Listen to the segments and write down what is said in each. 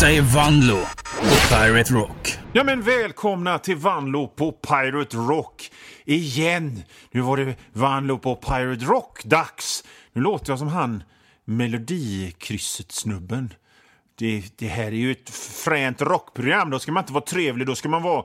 Detta är Vanlo på Pirate Rock. Ja, men välkomna till Vanlo på Pirate Rock igen. Nu var det Vanlo på Pirate Rock dags. Nu låter jag som han melodikrysset-snubben. Det här är ju ett fränt rockprogram. Då ska man inte vara trevlig, då ska man vara...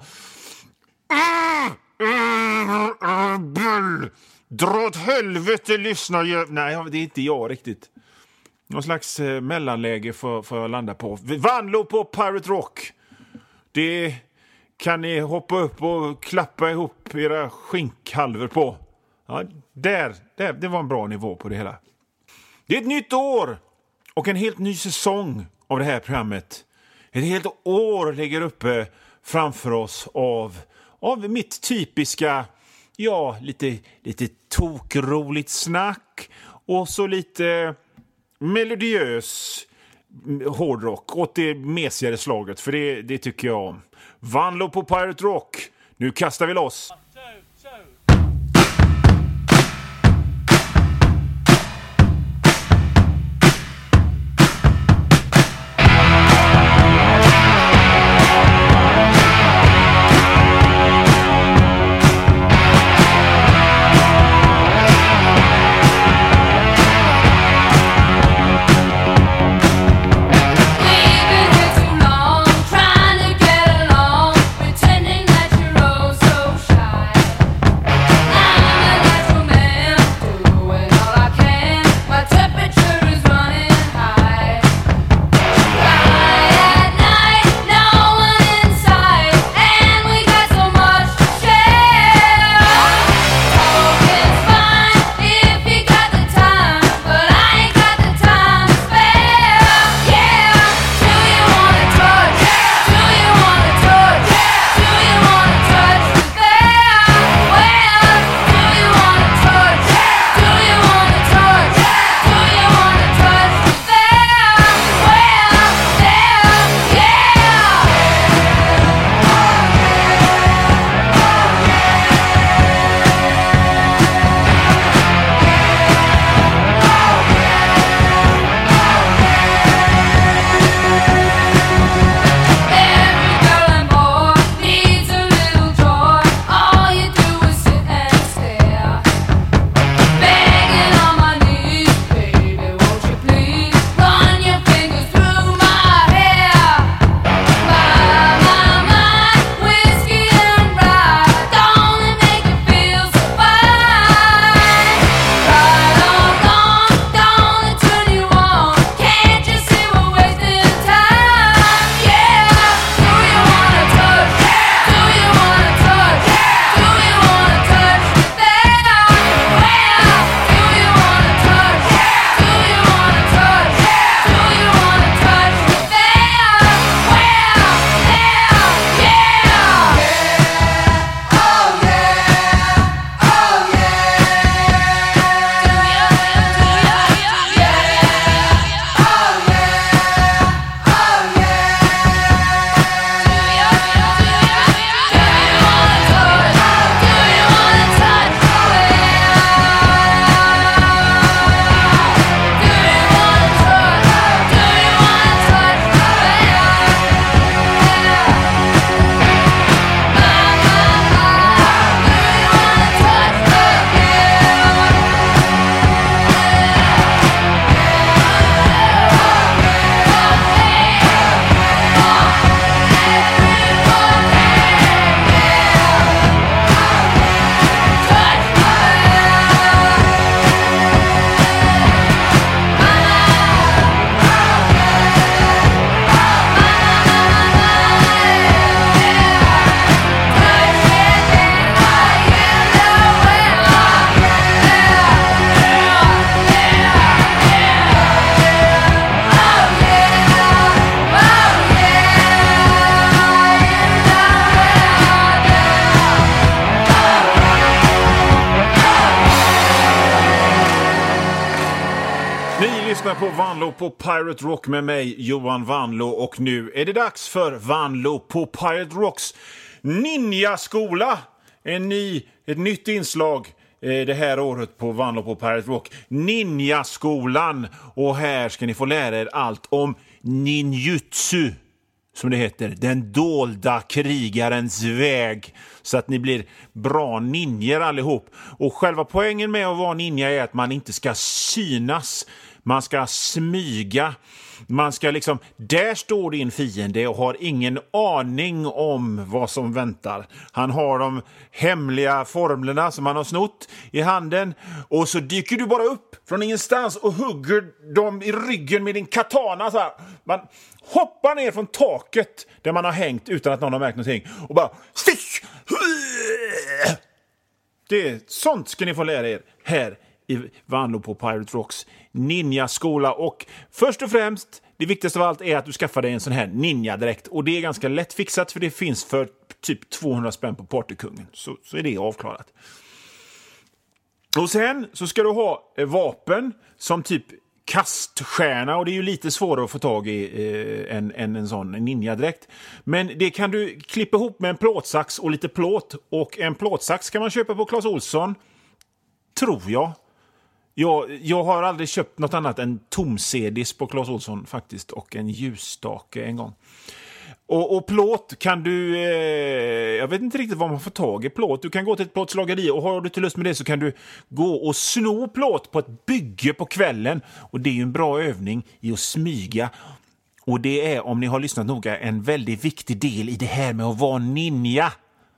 Dra åt helvete, lyssna. Nej, det är inte jag riktigt. Någon slags mellanläge för att landa på. Vanlo på Pirate Rock. Det kan ni hoppa upp och klappa ihop era skinkhalvor på. Ja, det var en bra nivå på det hela. Det är ett nytt år och en helt ny säsong av det här programmet. Ett helt år ligger uppe framför oss av mitt typiska, ja, lite tokroligt snack och så lite melodiös hårdrock åt det mesigare slaget, för det tycker jag om. Vanlo på Pirate Rock. Nu kastar vi loss. På Vanlo på Pirate Rock med mig, Johan Vanlo, och nu är det dags för Vanlo på Pirate Rocks Ninja-skola. Ett nytt inslag det här året på Vanlo på Pirate Rock. Ninja-skolan. Och här ska ni få lära er allt om ninjutsu. som det heter, den dolda krigarens väg, så att ni blir bra ninjor allihop. Och själva poängen med att vara ninja är att man inte ska synas, man ska smyga, man ska liksom, där står din fiende och har ingen aning om vad som väntar. Han har de hemliga formlerna som han har snott i handen, och så dyker du bara upp från ingenstans och hugger dem i ryggen med din katana så här. Man hoppar ner från taket där man har hängt utan att någon har märkt någonting och bara stick! Sånt ska ni få lära er här i Vanlo på Pirate Rocks ninja-skola. Och först och främst, det viktigaste av allt är att du skaffar dig en sån här ninja-dräkt. Och det är ganska lätt fixat, för det finns för typ 200 spänn på Partykungen. Så är det avklarat. Och sen så ska du ha vapen som typ kaststjärna, och det är ju lite svårare att få tag i än en sån ninja-dräkt. Men det kan du klippa ihop med en plåtsax och lite plåt. Och en plåtsax kan man köpa på Clas Ohlson, tror jag. Jag har aldrig köpt något annat än tomsedis på Clas Ohlson faktiskt, och en ljusstake en gång. Och plåt kan du... jag vet inte riktigt vad man får tag i plåt. Du kan gå till ett plåtslageri, och har du till lust med det så kan du gå och sno plåt på ett bygge på kvällen. Och det är ju en bra övning i att smyga. Och det är, om ni har lyssnat noga, en väldigt viktig del i det här med att vara ninja.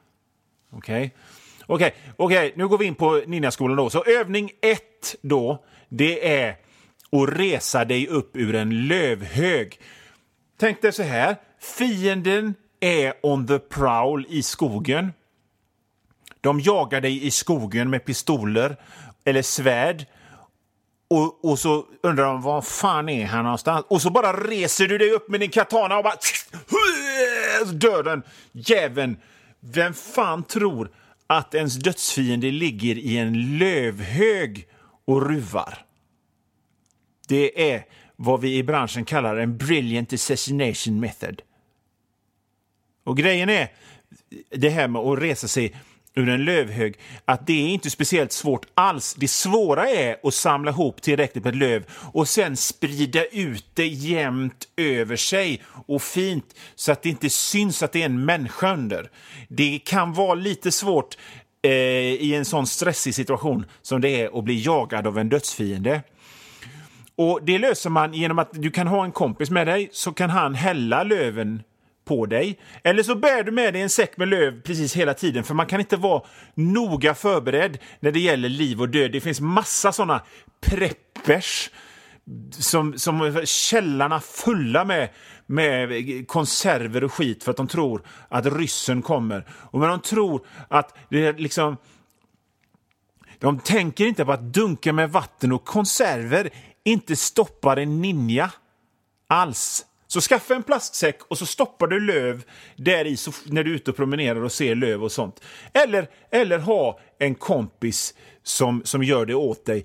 Okej, nu går vi in på ninjaskolan då. Så övning 1 då, det är att resa dig upp ur en lövhög. Tänk dig så här, fienden är on the prowl i skogen. De jagar dig i skogen med pistoler eller svärd. Och så undrar de, vad fan är han någonstans? Och så bara reser du dig upp med din katana och bara dör den jäveln. Vem fan tror att ens dödsfiende ligger i en lövhög och ruvar? Det är vad vi i branschen kallar en brilliant assassination method. Och grejen är, det här med att resa sig ur en lövhög, att det är inte speciellt svårt alls. Det svåra är att samla ihop tillräckligt med löv och sen sprida ut det jämnt över sig och fint, så att det inte syns att det är en människa under. Det kan vara lite svårt i en sån stressig situation som det är att bli jagad av en dödsfiende. Och det löser man genom att du kan ha en kompis med dig, så kan han hälla löven på dig. Eller så bär du med dig en säck med löv precis hela tiden, för man kan inte vara noga förberedd när det gäller liv och död. Det finns massa såna preppers som källarna fulla med konserver och skit, för att de tror att ryssen kommer. Och men de tror att det är liksom... De tänker inte på att dunka med vatten och konserver inte stoppar en ninja alls. Så skaffa en plastsäck och så stoppar du löv där i när du är ute och promenerar och ser löv och sånt. Eller ha en kompis som gör det åt dig.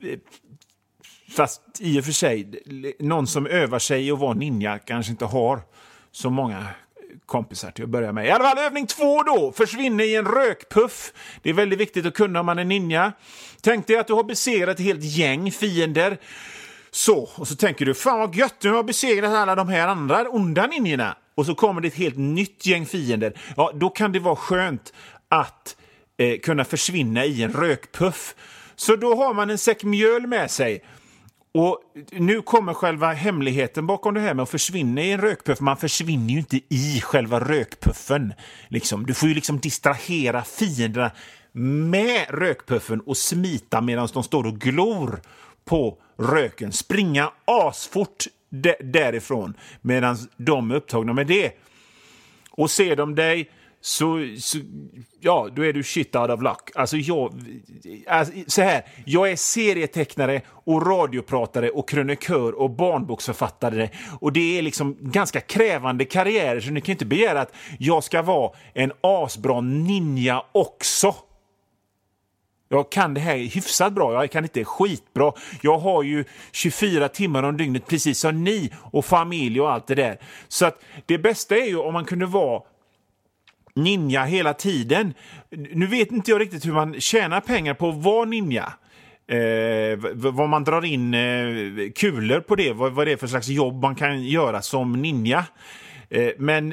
Fast i och för sig, någon som övar sig att vara ninja kanske inte har så många kompisar till att börja med. I alla fall övning 2 då. Försvinner i en rökpuff. Det är väldigt viktigt att kunna om man är ninja. Tänk dig att du har besegrat ett helt gäng fiender. Och så tänker du, fan vad gött, nu har jag besegrat alla de här andra onda ninjorna. Och så kommer det ett helt nytt gäng fiender. Ja, då kan det vara skönt att kunna försvinna i en rökpuff. Så då har man en säck mjöl med sig. Och nu kommer själva hemligheten bakom det här med att försvinna i en rökpuff. Man försvinner ju inte i själva rökpuffen. Liksom. Du får ju liksom distrahera fienderna med rökpuffen och smita medan de står och glor på röken. Springa asfort därifrån medan de är upptagna med det. Och ser de dig så ja, då är du shit out of luck. Alltså så här, jag är serietecknare och radiopratare och krönikör och barnboksförfattare, och det är liksom ganska krävande karriärer, så ni kan inte begära att jag ska vara en asbra ninja också. Jag kan det här hyfsat bra, jag kan inte skitbra. Jag har ju 24 timmar om dygnet precis som ni, och familj och allt det där. Så att det bästa är ju om man kunde vara ninja hela tiden. Nu vet inte jag riktigt hur man tjänar pengar på att vara ninja. Vad man drar in kulor på det. Vad det är för slags jobb man kan göra som ninja. Men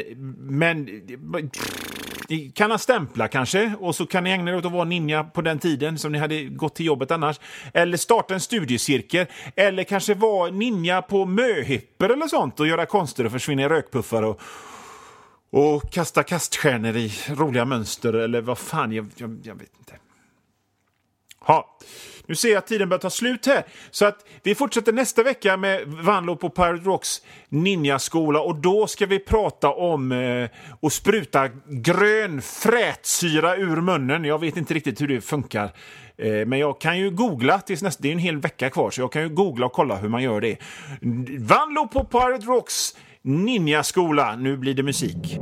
kan han stämpla kanske, och så kan ni ägna er åt att vara ninja på den tiden som ni hade gått till jobbet annars, eller starta en studiecirkel, eller kanske vara ninja på möhipper eller sånt och göra konster och försvinna i rökpuffar och kasta kaststjärnor i roliga mönster, eller vad fan, jag vet inte. Ja, nu ser jag att tiden börjar ta slut här. Så att vi fortsätter nästa vecka med Vanlo på Pirate Rocks ninjaskola. Och då ska vi prata om att spruta grön frätsyra ur munnen. Jag vet inte riktigt hur det funkar. Men jag kan ju googla tills nästa. Det är en hel vecka kvar, så jag kan ju googla och kolla hur man gör det. Vanlo på Pirate Rocks ninjaskola. Nu blir det musik.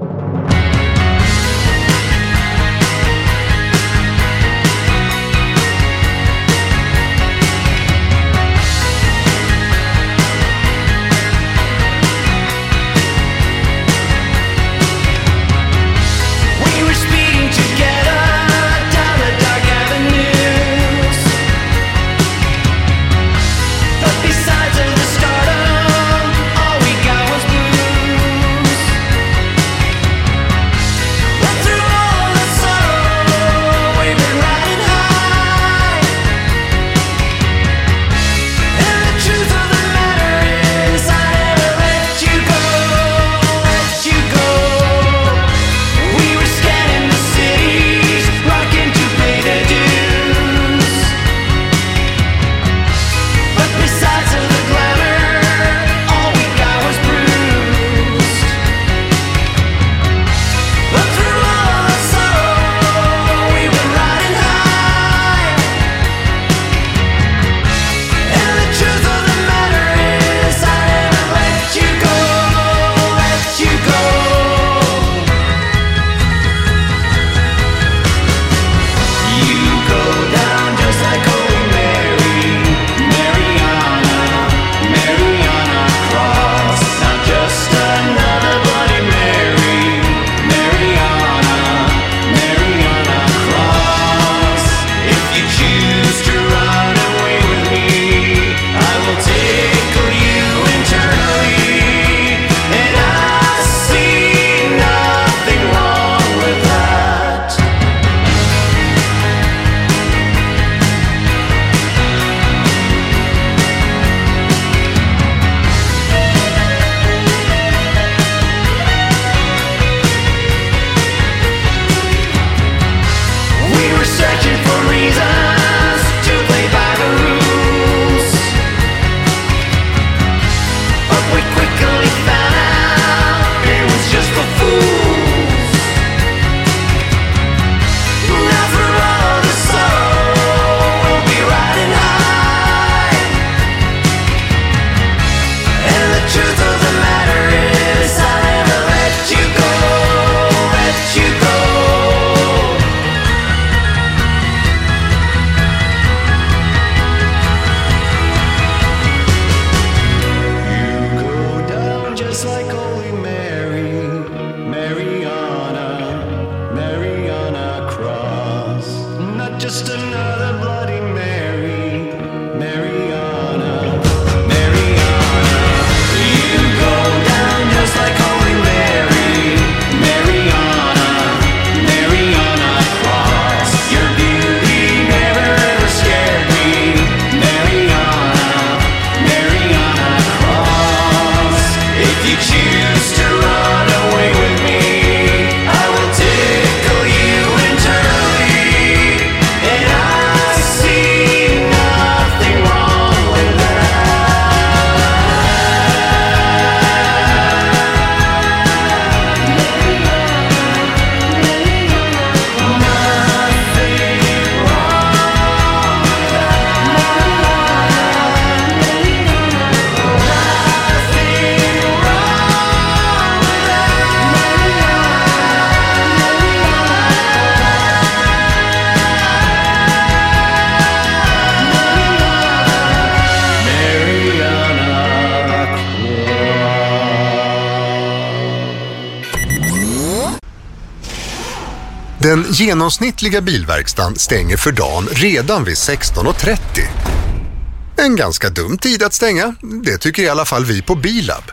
Den genomsnittliga bilverkstan stänger för dagen redan vid 16:30. En ganska dum tid att stänga, det tycker i alla fall vi på Bilab.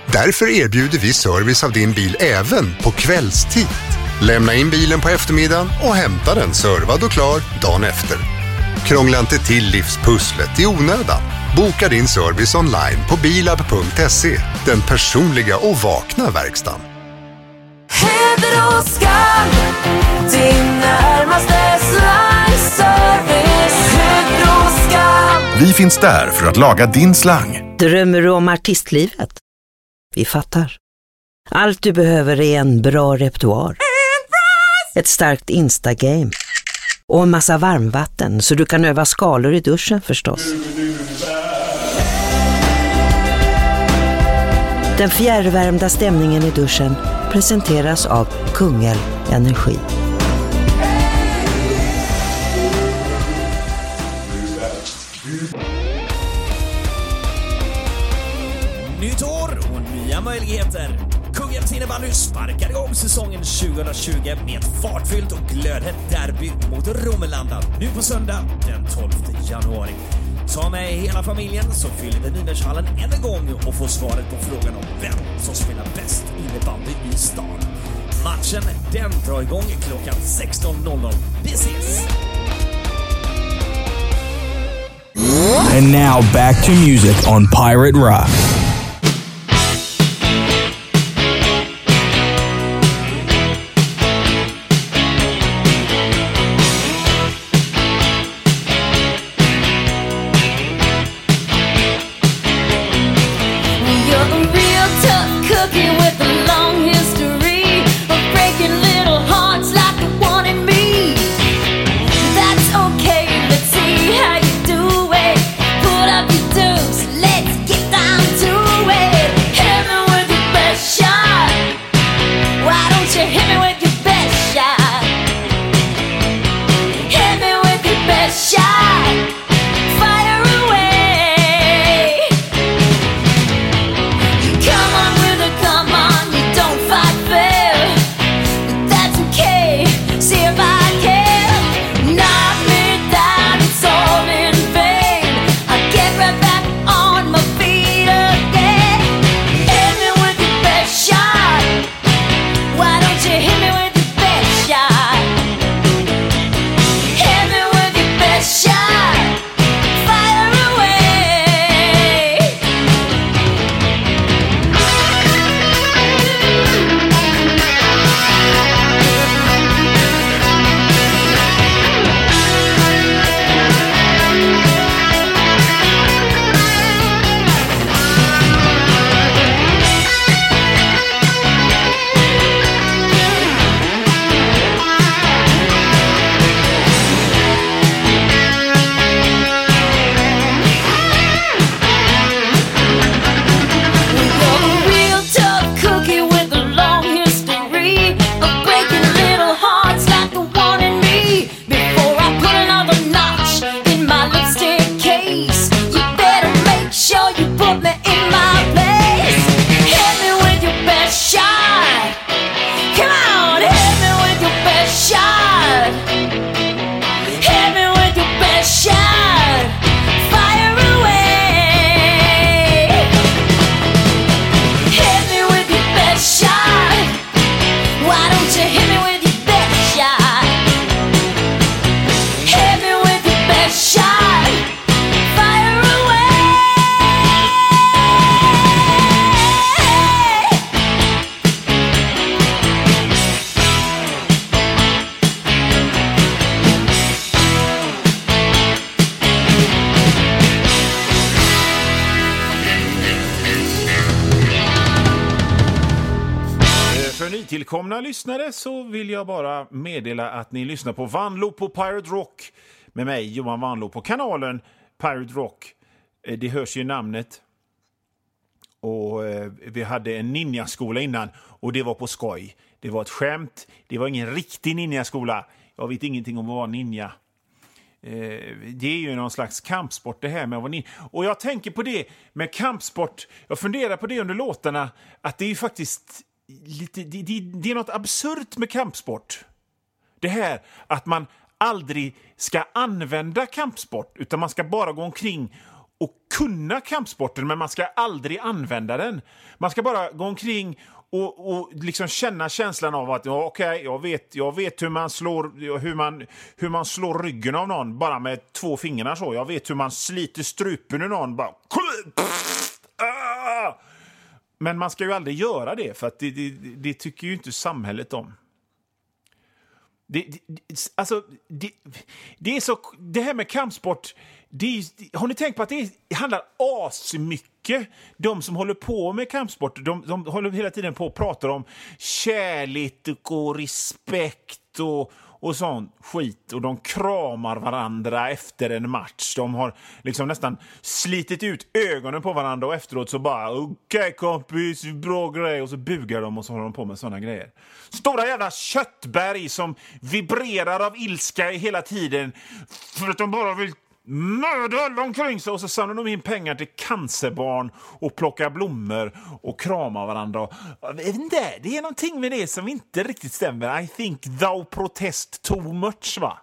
Därför erbjuder vi service av din bil även på kvällstid. Lämna in bilen på eftermiddagen och hämta den servad och klar dagen efter. Krångla inte till livspusslet i onödan. Boka din service online på bilab.se. Den personliga och vakna verkstaden. Heder och skam, din närmaste slangservice. Heder och skam. Vi finns där för att laga din slang. Drömmer du om artistlivet? Vi fattar. Allt du behöver är en bra repertoar. Ett starkt Instagame. Och en massa varmvatten så du kan öva skalor i duschen förstås. Den fjärrvärmda stämningen i duschen presenteras av Kungälv Energi. Nytt år och nya möjligheter. Kungälvs innebandy sparkar igång säsongen 2020 med ett fartfyllt och glödhett derby mot Romelanda nu på söndag den 12 januari. Ta med hela familjen så fyller vi Nynäshallen än en gång och får svaret på frågan om vem som spelar bäst innebandy i stan. Matchen den drar igång klockan 16.00. Vi ses! And now back to music on Pirate Rock. Nytillkomna lyssnare så vill jag bara meddela att ni lyssnar på Vanlo på Pirate Rock med mig Johan Vanlo på kanalen Pirate Rock. Det hörs ju namnet. Och vi hade en ninjaskola innan och det var på skoj. Det var ett skämt. Det var ingen riktig ninjaskola. Jag vet ingenting om att vara ninja. Det är ju någon slags kampsport det här med att vara ninja. Och jag tänker på det med kampsport. Jag funderar på det under låtarna att det är ju faktiskt lite, det är något absurt med kampsport. Det här att man aldrig ska använda kampsport utan man ska bara gå omkring att kunna kampsporten, men man ska aldrig använda den. Man ska bara gå omkring och liksom känna känslan av att okej, jag vet hur man slår ryggen av någon bara med 2 fingrar så. Jag vet hur man sliter strupen ur någon bara. Men man ska ju aldrig göra det, för att det tycker ju inte samhället om. Det är så, det här med kampsport, har ni tänkt på att det handlar asmycket, de som håller på med kampsport, de håller hela tiden på och pratar om kärlek och respekt och sån skit, och de kramar varandra efter en match. De har liksom nästan slitit ut ögonen på varandra, och efteråt så bara okej kompis, bra grej, och så bugar de och så håller de på med såna grejer. Stora jävla köttberg som vibrerar av ilska hela tiden för att de bara vill mörda alla omkring sig, och så samlar de in pengar till cancerbarn och plockar blommor och kramar varandra. Det är någonting med det som inte riktigt stämmer. I think thou protest too much, va?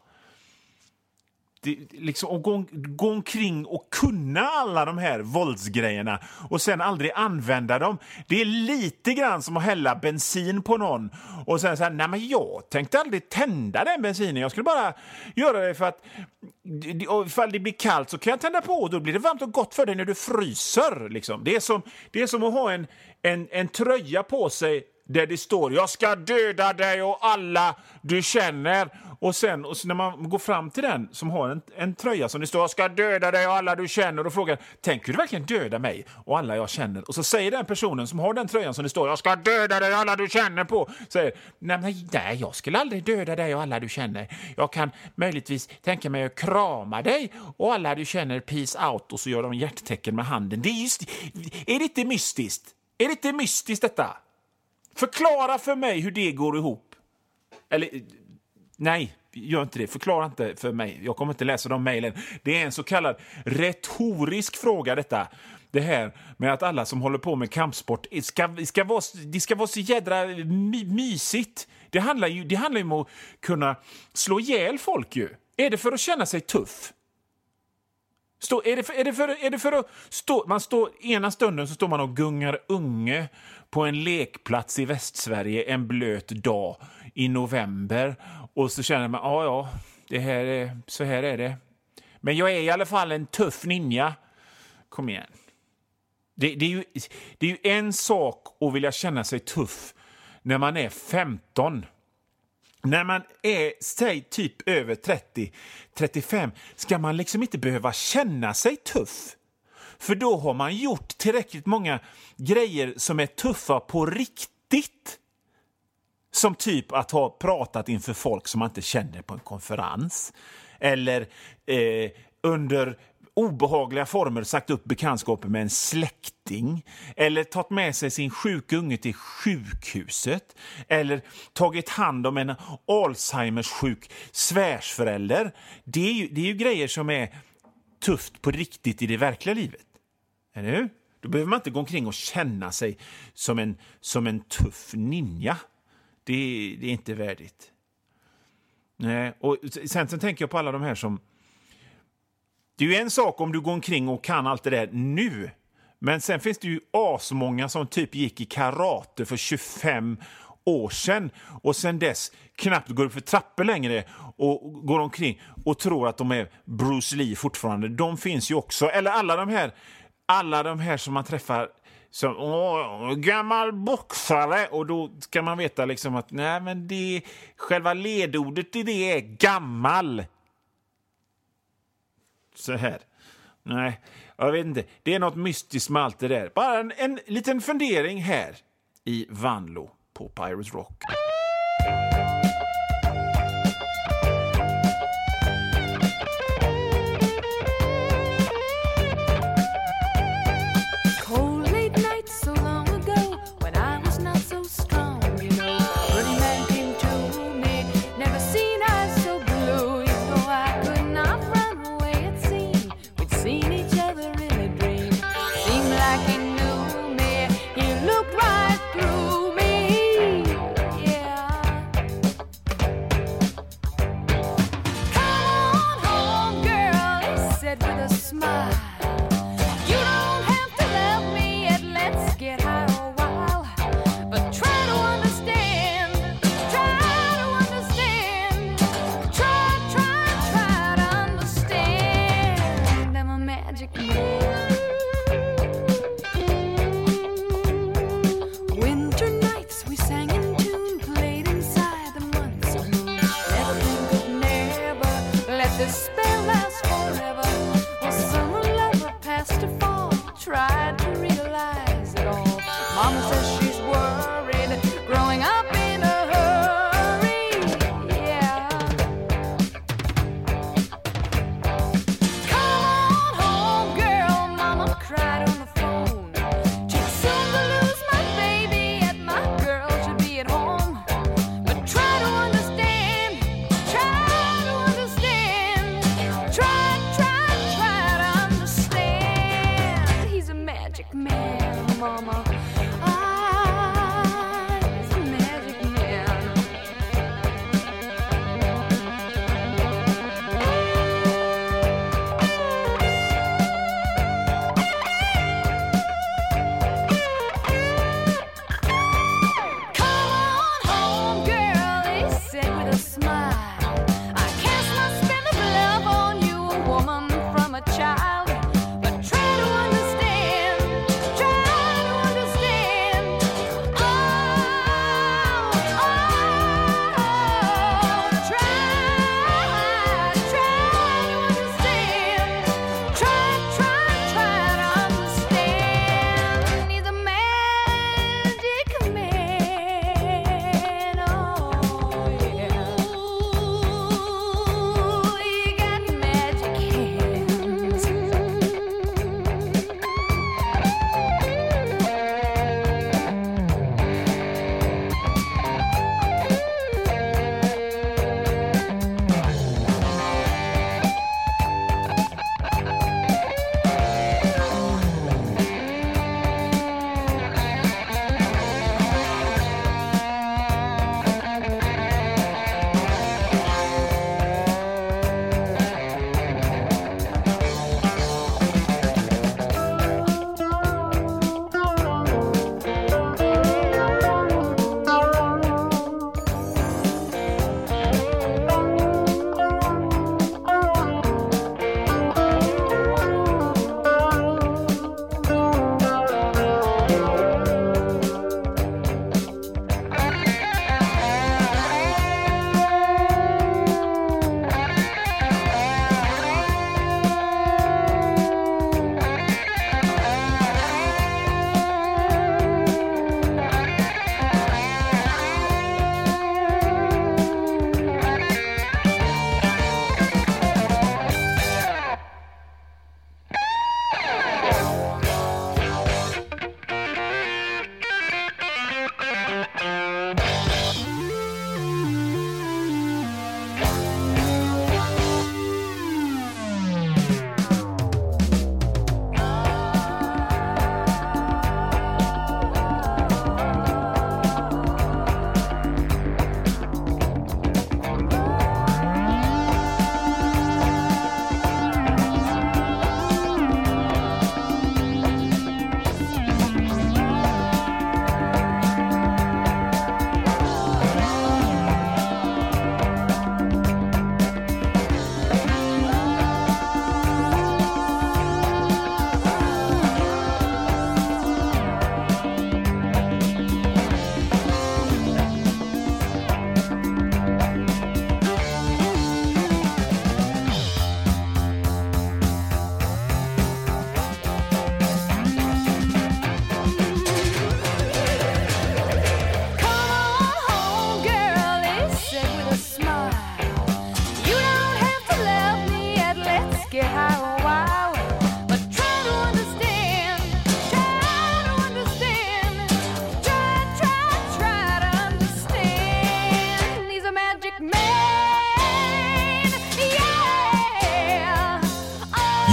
Liksom, att gå omkring och kunna alla de här våldsgrejerna och sen aldrig använda dem. Det är lite grann som att hälla bensin på någon och sen säga, nej men jag tänkte aldrig tända den bensinen. Jag skulle bara göra det för att ifall det blir kallt så kan jag tända på, och då blir det varmt och gott för dig när du fryser. Liksom. Det är som att ha en tröja på sig där det står jag ska döda dig och alla du känner, och sen när man går fram till den som har en tröja som det står jag ska döda dig och alla du känner, och frågar, tänker du verkligen döda mig och alla jag känner? Och så säger den personen som har den tröjan som det står jag ska döda dig och alla du känner på, säger nej, jag skulle aldrig döda dig och alla du känner. Jag kan möjligtvis tänka mig att krama dig och alla du känner, peace out, och så gör de hjärttecken med handen. Är det inte mystiskt? Är det inte mystiskt detta? Förklara för mig hur det går ihop. Eller, nej, gör inte det. Förklara inte för mig. Jag kommer inte läsa de mejlen. Det är en så kallad retorisk fråga detta. Det här med att alla som håller på med kampsport ska vara så jädra mysigt. Det handlar ju om att kunna slå ihjäl folk ju. Är det för att känna sig tuff? Är det för att stå, man står ena stunden så står man och gungar unge på en lekplats i Västsverige en blöt dag i november, och så känner man så här är det. Men jag är i alla fall en tuff ninja. Kom igen. Det är ju en sak att vilja känna sig tuff när man är 15. När man är, säg, typ över 30-35 ska man liksom inte behöva känna sig tuff. För då har man gjort tillräckligt många grejer som är tuffa på riktigt. Som typ att ha pratat inför folk som man inte känner på en konferens. Eller under obehagliga former sagt upp bekantskapen med en släkting, eller tagit med sig sin sjuka unge till sjukhuset, eller tagit hand om en Alzheimers sjuk svärsförälder. Det är ju grejer som är tufft på riktigt i det verkliga livet. Eller hur? Då behöver man inte gå omkring och känna sig som en tuff ninja. Det är inte värdigt. Nej, och sen tänker jag på alla de här som... Det är ju en sak om du går omkring och kan allt det där nu. Men sen finns det ju asmånga som typ gick i karate för 25 år sedan. Och sen dess knappt går upp för trappor längre och går omkring och tror att de är Bruce Lee fortfarande. De finns ju också. Eller alla de här som man träffar som gammal boxare. Och då ska man veta liksom att nej, men själva ledordet i det är gammal. Så här. Nej, jag vet inte. Det är något mystiskt med allt det där. Bara en liten fundering här i Vanlo på Pirate Rock.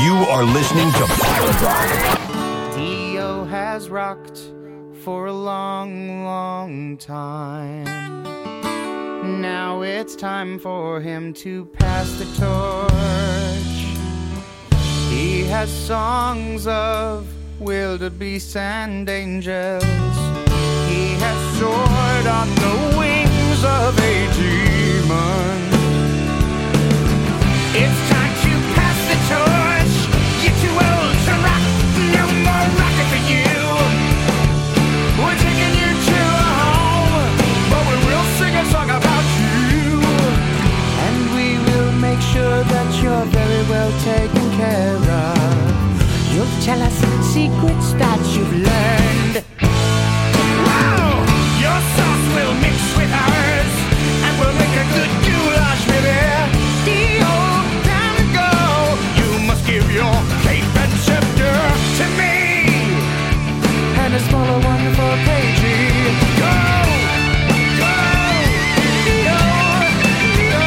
You are listening to Pirate Rock. Dio has rocked for a long, long time. Now it's time for him to pass the torch. He has songs of wildebeest and angels. He has soared on the wings of a demon. It's time to pass the torch. You're too old to rock. No more rocking for you. We're taking you to a home, but we will sing a song about you. And we will make sure that you're very well taken care of. You'll tell us secrets that you've learned. Wow! Your sauce will mix with ours, and we'll make a good goulash, baby. Dio, time to go. You must give your cape and scepter to me, and a smaller one for KG. Go! Go! Dio! Dio!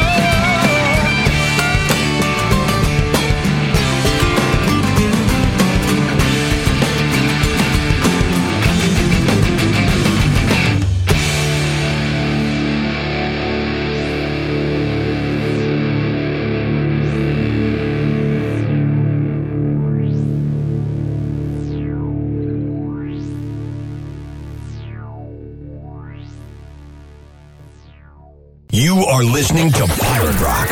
You are listening to Pirate Rock.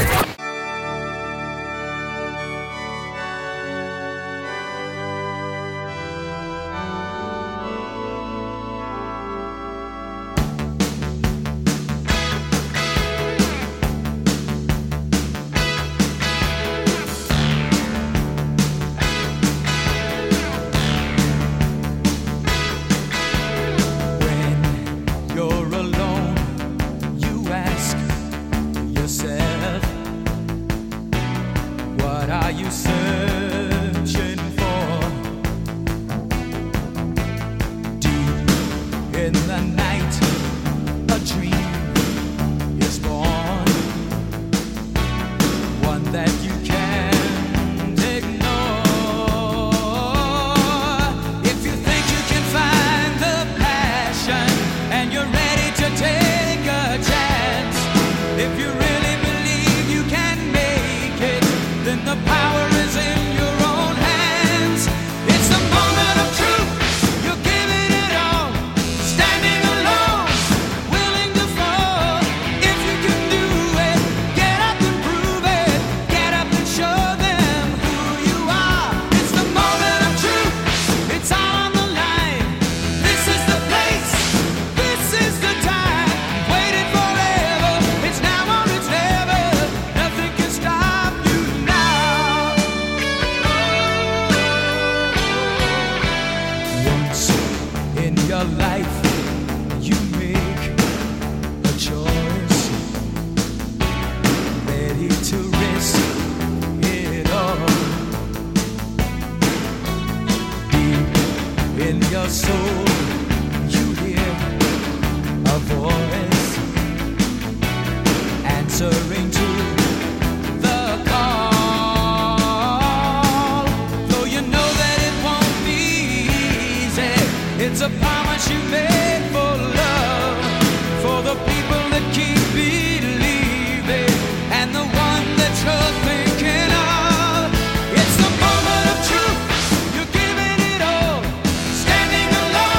Standing alone.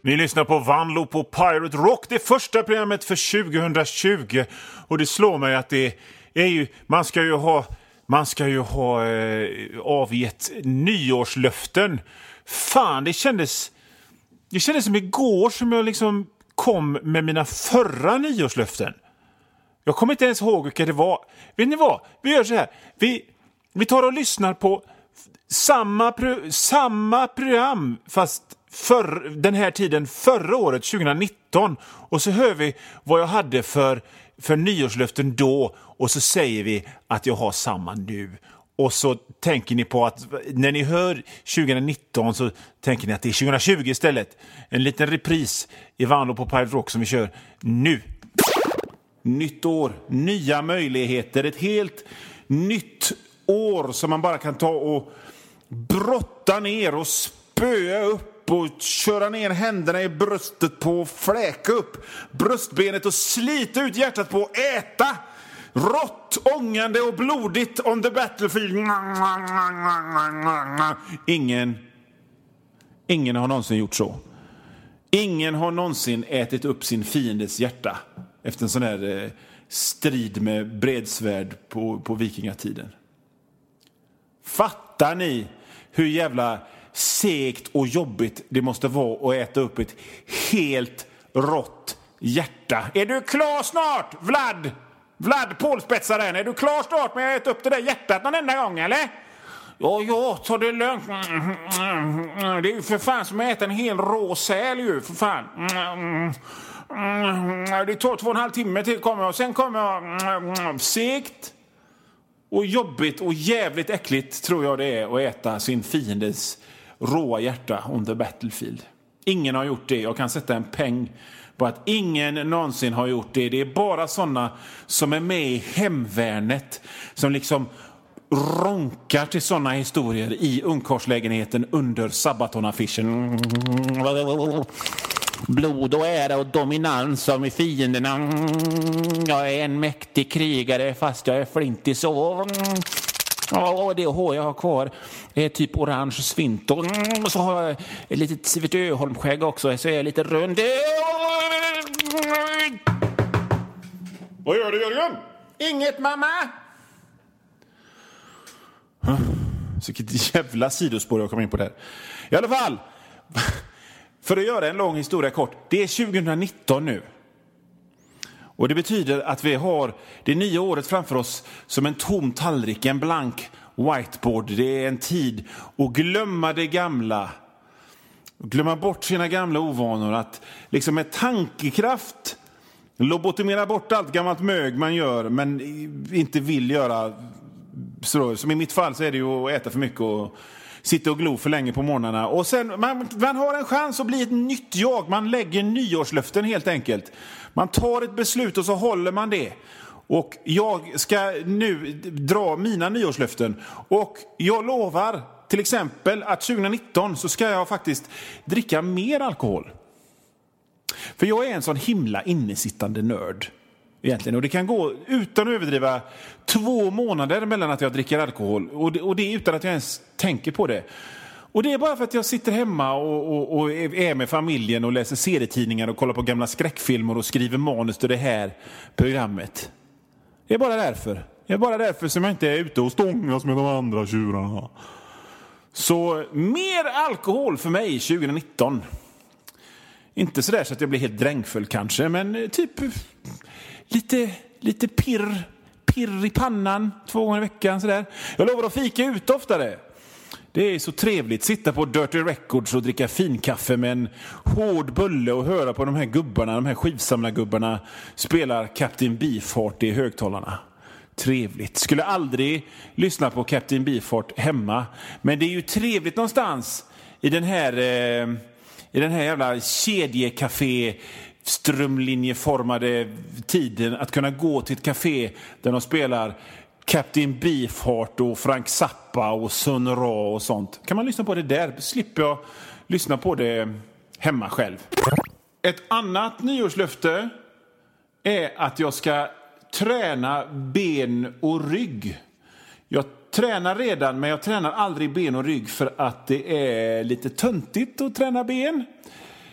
Ni lyssnar på Vanlo på Pirate Rock, det första programmet för 2020. Och det slår mig att det är ju, man ska ju ha avgett nyårslöften. Fan, det kändes som igår som jag liksom kom med mina förra nyårslöften. Jag kommer inte ens ihåg vilka det var. Vet ni vad? Vi gör så här. Vi tar och lyssnar på samma program fast för den här tiden förra året, 2019. Och så hör vi vad jag hade för nyårslöften då. Och så säger vi att jag har samma nu. Och så tänker ni på att när ni hör 2019 så tänker ni att det är 2020 istället. En liten repris i Vanlo på Pirate Rock som vi kör nu. Nytt år, nya möjligheter, ett helt nytt år som man bara kan ta och brotta ner och spöa upp och köra ner händerna i bröstet på och fläka upp bröstbenet och slita ut hjärtat på och äta rått, ångande och blodigt on the battlefield. Ingen har någonsin gjort så. Ingen har någonsin ätit upp sin fiendes hjärta efter en sån här strid med bredsvärd på vikingatiden. Fattar ni hur jävla segt och jobbigt det måste vara att äta upp ett helt rått hjärta? Är du klar snart, Vlad Pålspetsaren? Är du klar snart med att äta upp det där hjärtat någon enda gång, eller? Ja, ta det lugnt. Det är ju för fan som att äta en hel rå säl ju, för fan. Det tar 2,5 timmar till kommer jag. Och sen kommer jag segt och jobbigt och jävligt äckligt tror jag det är att äta sin fiendes råa hjärta on the battlefield. Ingen har gjort det. Jag kan sätta en peng på att ingen någonsin har gjort det. Det är bara sådana som är med i hemvärnet som liksom ronkar till sådana historier i ungkarlslägenheten under Sabaton-affischen. Blod och ära och dominans som i fienderna. Jag är en mäktig krigare fast jag är flintig så. Ja, det hår jag har kvar är typ orange svint. Och så har jag ett litet Sivert Öholm-skägg också. Så är jag lite rund. Vad gör du, Jörgen? Inget, mamma. Så vilket jävla sidospår jag kom in på där. I alla fall, för att göra en lång historia kort. Det är 2019 nu. Och det betyder att vi har det nya året framför oss som en tom tallrik, en blank whiteboard. Det är en tid att glömma det gamla. Glömma bort sina gamla ovanor. Att liksom med tankekraft lobotomera bort allt gammalt mög man gör men inte vill göra. Så, som i mitt fall så är det ju att äta för mycket och sitta och glo för länge på morgnarna. Och sen, man har en chans att bli ett nytt jag. Man lägger nyårslöften helt enkelt. Man tar ett beslut och så håller man det. Och jag ska nu dra mina nyårslöften. Och jag lovar till exempel att 2019 så ska jag faktiskt dricka mer alkohol. För jag är en sån himla innesittande nörd. Egentligen. Och det kan gå utan att överdriva 2 månader mellan att jag dricker alkohol. Och det är utan att jag ens tänker på det. Och det är bara för att jag sitter hemma och är med familjen och läser serietidningar och kollar på gamla skräckfilmer och skriver manus till det här programmet. Det är bara därför. Det är bara därför som jag inte är ute och stångas med de andra tjurarna. Så mer alkohol för mig 2019. Inte sådär så att jag blir helt drängfull kanske, men typ lite pirr i pannan 2 gånger i veckan sådär. Jag lovar att fika ut oftare. Det är så trevligt sitta på Dirty Records och dricka finkaffe med en hård bulle och höra på de här gubbarna, de här skivsamlargubbarna spelar Captain Beefheart i högtalarna. Trevligt. Skulle aldrig lyssna på Captain Beefheart hemma, men det är ju trevligt någonstans i den här jävla kedjekafé strömlinjeformade tiden att kunna gå till ett café där de spelar Captain Beefheart och Frank Zappa och Sun Ra och sånt. Kan man lyssna på det där? Slipper jag lyssna på det hemma själv. Ett annat nyårslöfte är att jag ska träna ben och rygg. Jag tränar redan, men jag tränar aldrig ben och rygg för att det är lite töntigt att träna ben.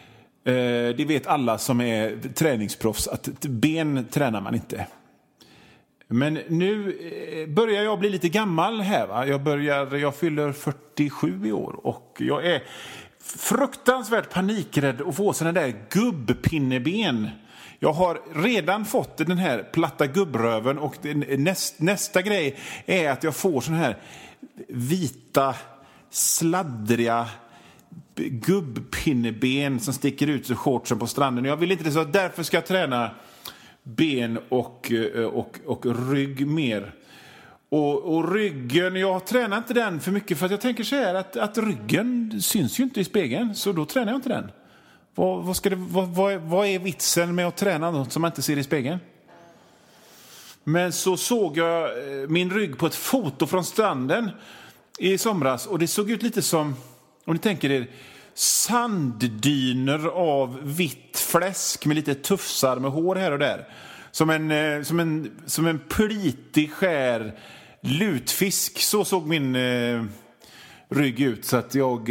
Det vet alla som är träningsproffs att ben tränar man inte. Men nu börjar jag bli lite gammal här, va? Jag fyller 47 i år och jag är fruktansvärt panikrädd att få såna där gubbpinneben. Jag har redan fått den här platta gubbröven och nästa grej är att jag får sån här vita, sladdriga gubbpinneben som sticker ut ur shortsen på stranden. Jag vill inte det, så därför ska jag träna ben och rygg mer. Och ryggen, jag tränar inte den för mycket för att jag tänker så här att ryggen syns ju inte i spegeln, så då tränar jag inte den. Vad är vitsen med att träna något som man inte ser i spegeln? Men så såg jag min rygg på ett foto från stranden i somras och det såg ut lite som, om ni tänker er, sanddyner av vitt fläsk med lite tufsar med hår här och där. Som en plitig skär lutfisk. Så såg min rygg ut. Så att jag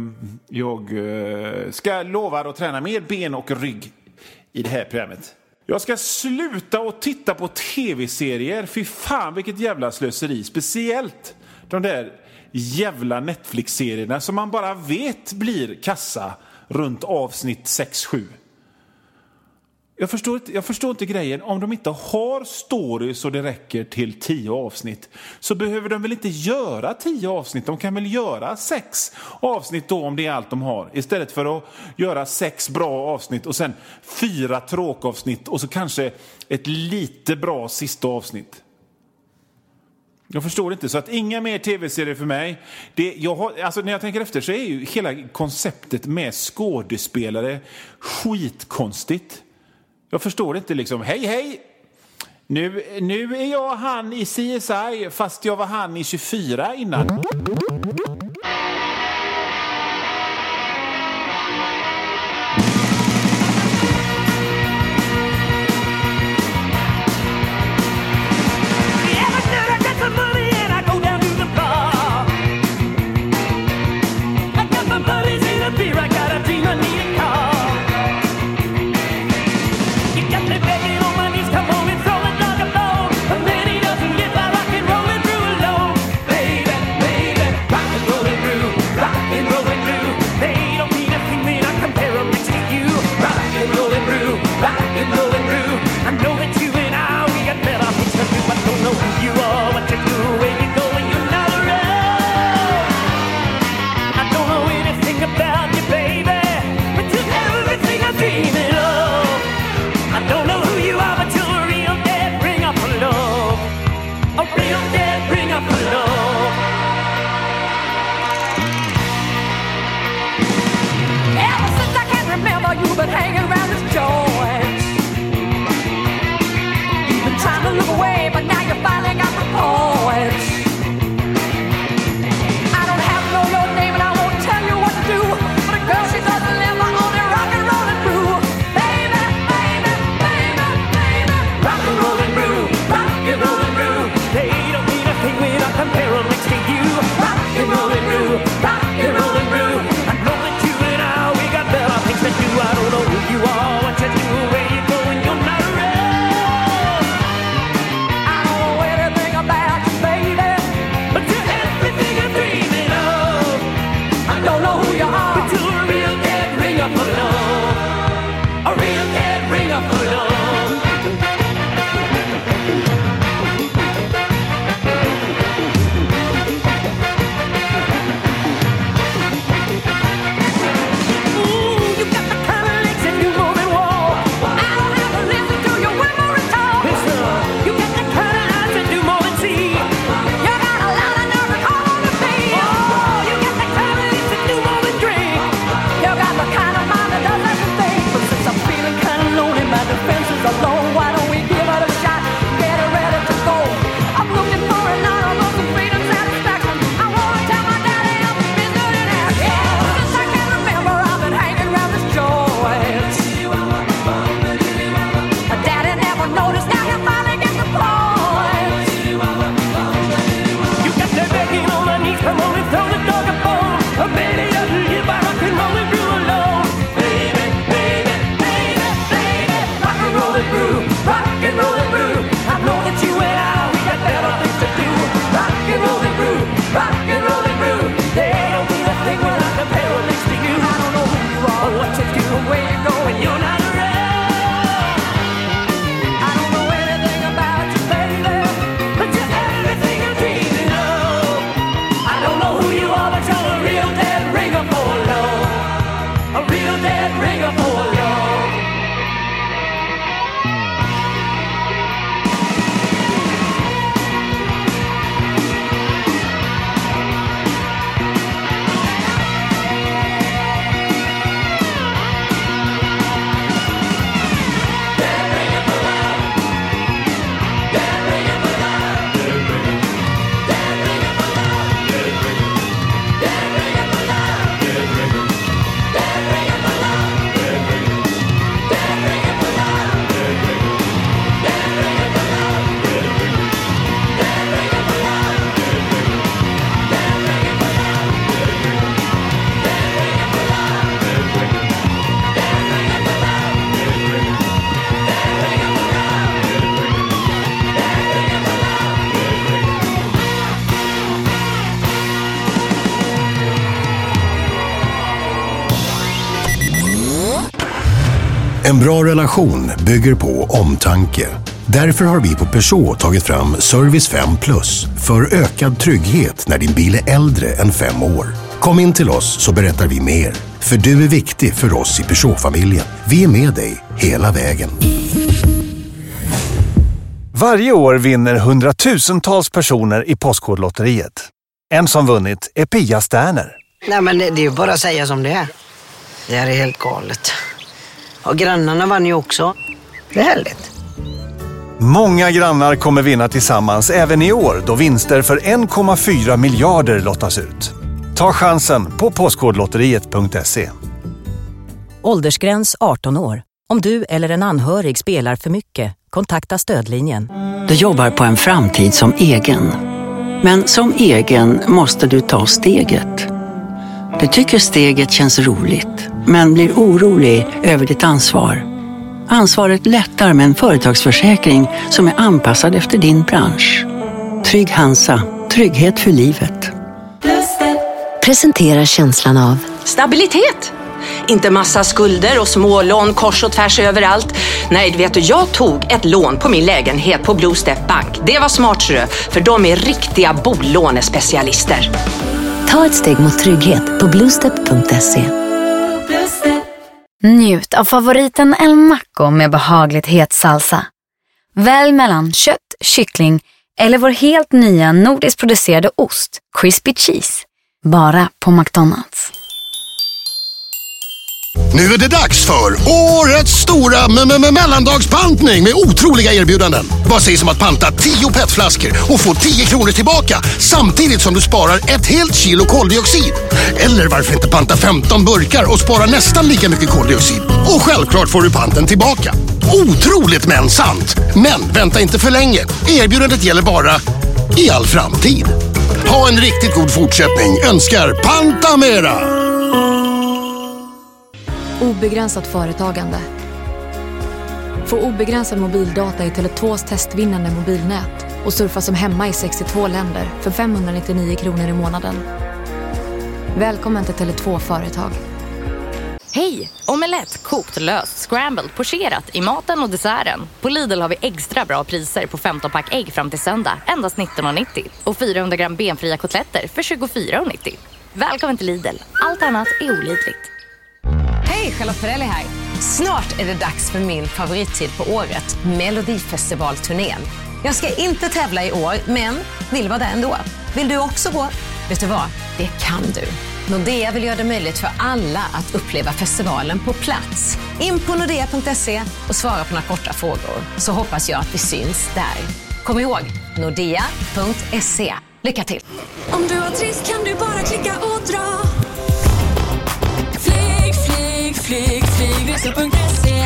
ska lova att träna mer ben och rygg i det här programmet. Jag ska sluta och titta på tv-serier. Fy fan, vilket jävla slöseri. Speciellt de där jävla Netflix-serierna som man bara vet blir kassa runt avsnitt 6-7. Jag förstår inte grejen. Om de inte har story så det räcker till 10 avsnitt, så behöver de väl inte göra 10 avsnitt. De kan väl göra 6 avsnitt då, om det är allt de har. Istället för att göra 6 bra avsnitt och sen 4 tråkavsnitt och så kanske ett lite bra sista avsnitt. Jag förstår inte, så att inga mer tv-serier för mig. När jag tänker efter så är ju hela konceptet med skådespelare skitkonstigt. Jag förstår inte liksom, hej, nu är jag han i CSI fast jag var han i 24 innan. I don't know who you are, what you do. En bra relation bygger på omtanke. Därför har vi på Peugeot tagit fram Service 5 Plus för ökad trygghet när din bil är äldre än 5 år. Kom in till oss så berättar vi mer. För du är viktig för oss i Peugeot-familjen. Vi är med dig hela vägen. Varje år vinner hundratusentals personer i Postkodlotteriet. En som vunnit är Pia Sterner. Nej, men det är ju bara att säga som det är. Det här är helt galet. Och grannarna vann ju också. Det är härligt. Många grannar kommer vinna tillsammans även i år då vinster för 1,4 miljarder lottas ut. Ta chansen på postkodlotteriet.se. Åldersgräns 18 år. Om du eller en anhörig spelar för mycket, kontakta stödlinjen. Du jobbar på en framtid som egen. Men som egen måste du ta steget. Du tycker steget känns roligt, men blir orolig över ditt ansvar. Ansvaret lättar med en företagsförsäkring som är anpassad efter din bransch. Trygg Hansa. Trygghet för livet. Presentera känslan av stabilitet. Inte massa skulder och smålån kors och tvärs överallt. Nej, du vet, jag tog ett lån på min lägenhet på Blue Step Bank. Det var smart, för de är riktiga bolånespecialister. Ta ett steg mot trygghet på bluestep.se. Njut av favoriten El Maco med behagligt het salsa. Välj mellan kött, kyckling eller vår helt nya nordiskt producerade ost, Crispy Cheese. Bara på McDonald's. Nu är det dags för årets stora mellandagspantning med otroliga erbjudanden. Vad sägs om att panta 10 petflaskor och få 10 kronor tillbaka samtidigt som du sparar ett helt kilo koldioxid? Eller varför inte panta 15 burkar och spara nästan lika mycket koldioxid? Och självklart får du panten tillbaka. Otroligt men sant. Men vänta inte för länge. Erbjudandet gäller bara i all framtid. Ha en riktigt god fortsättning. Önskar Pantamera. Obegränsat företagande. Få obegränsad mobildata i Tele2s testvinnande mobilnät och surfa som hemma i 62 länder för 599 kronor i månaden. Välkommen till Tele2 Företag. Hej! Omelett, kokt, löst, scrambled, pocherat i maten och desserten. På Lidl har vi extra bra priser på 15-pack ägg fram till söndag, endast 19,90. Och 400 gram benfria kotletter för 24,90. Välkommen till Lidl. Allt annat är olidligt. Hej, Charlotte Perrelli här. Snart är det dags för min favorittid på året, Melodifestivalturnén. Jag ska inte tävla i år, men vill vara där ändå. Vill du också gå? Vet du vad? Det kan du. Nordea vill göra det möjligt för alla att uppleva festivalen på plats. In på nordea.se och svara på några korta frågor. Så hoppas jag att vi syns där. Kom ihåg, nordea.se. Lycka till! Om du har trist kan du bara klicka och dra. Flygresor.se.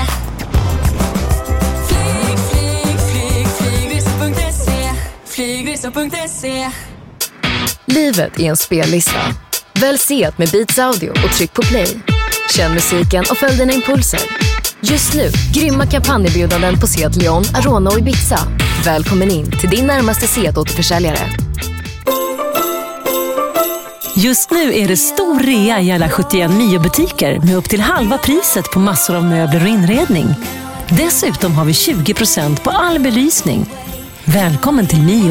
Flygresor.se. Livet är en spellista. Välj Seat med Beats Audio och tryck på play. Känn musiken och följ dina impulser. Just nu, grymma kampanjerbjudanden på Seat Leon, Arona och Ibiza. Välkommen in till din närmaste Seat-återförsäljare. Just nu är det stor rea i alla 71 Mio-butiker med upp till halva priset på massor av möbler och inredning. Dessutom har vi 20% på all belysning. Välkommen till Mio.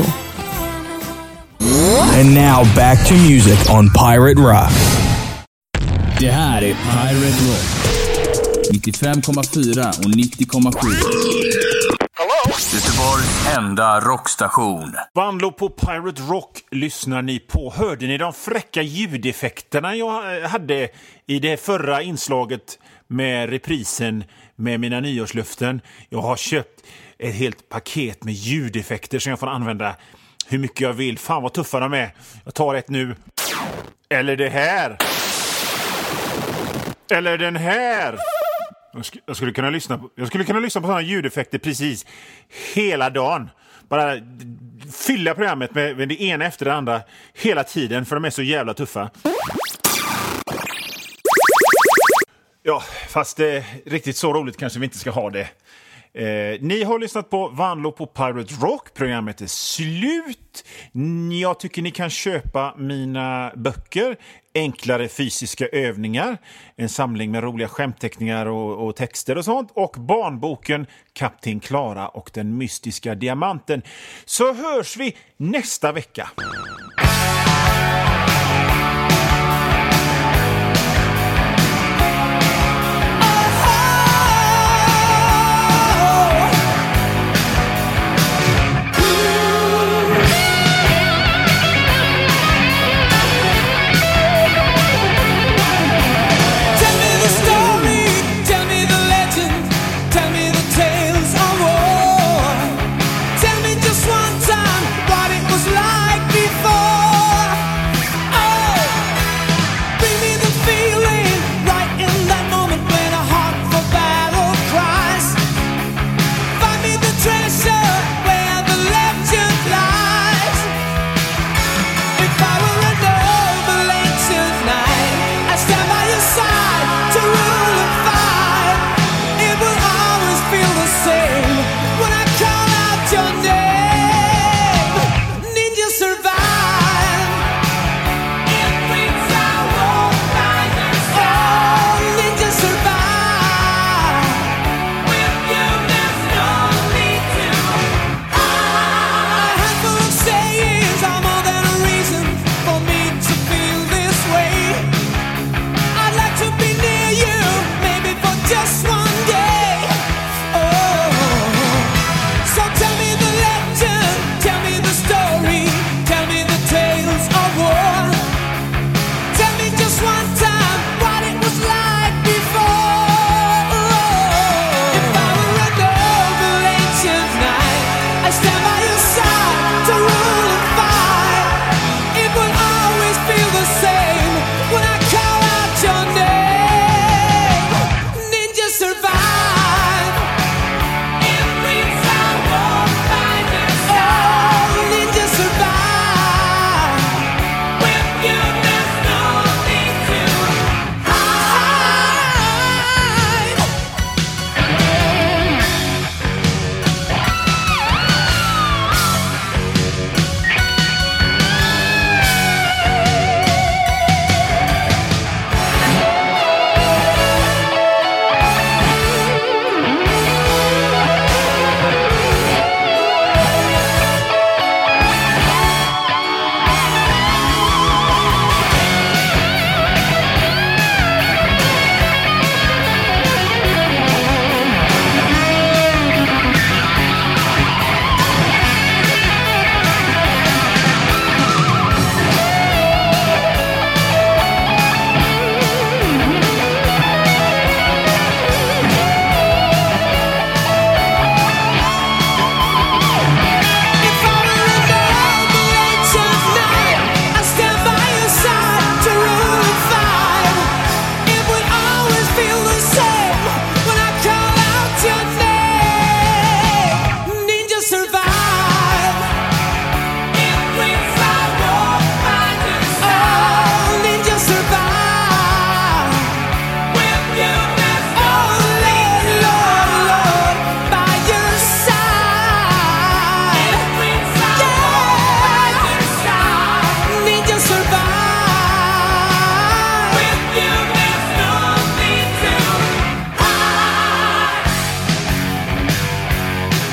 And now back to music on Pirate Rock. Det här är Pirate Rock. 95,4 och 90,7. Göteborgs enda rockstation. Vanlo på Pirate Rock lyssnar ni på. Hörde ni de fräcka ljudeffekterna jag hade i det förra inslaget med reprisen med mina nyårslöften? Jag har köpt ett helt paket med ljudeffekter som jag får använda hur mycket jag vill. Fan vad tuffa de är. Jag tar ett nu. Eller det här. Eller den här. Jag skulle kunna lyssna på sådana ljudeffekter precis hela dagen. Bara fylla programmet med det ena efter det andra hela tiden, för de är så jävla tuffa. Ja, fast riktigt så roligt kanske vi inte ska ha det. Ni har lyssnat på Vanlo på Pirate Rock. Programmet är slut. Jag tycker ni kan köpa mina böcker. Enklare fysiska övningar. En samling med roliga skämtteckningar och texter och sånt. Och barnboken Kapten Klara och den mystiska diamanten. Så hörs vi nästa vecka.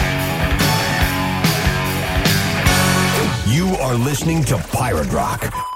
Listening to Pirate Rock